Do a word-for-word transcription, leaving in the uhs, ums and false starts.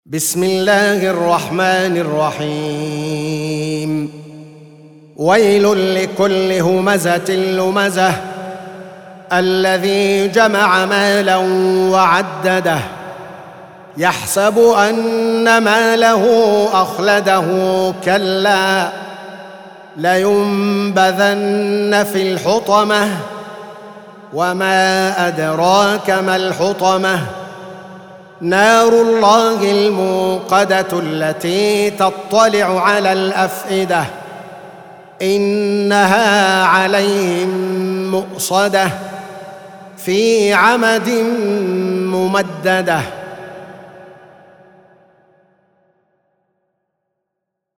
بسم الله الرحمن الرحيم. ويل لكل همزة لمزة الذي جمع مالا وعدده يحسب أن ماله أخلده كلا لينبذن في الحطمة وما أدراك ما الحطمة نار الله الموقدة التي تطلع على الأفئدة إنها عليهم مؤصدة في عمد ممددة.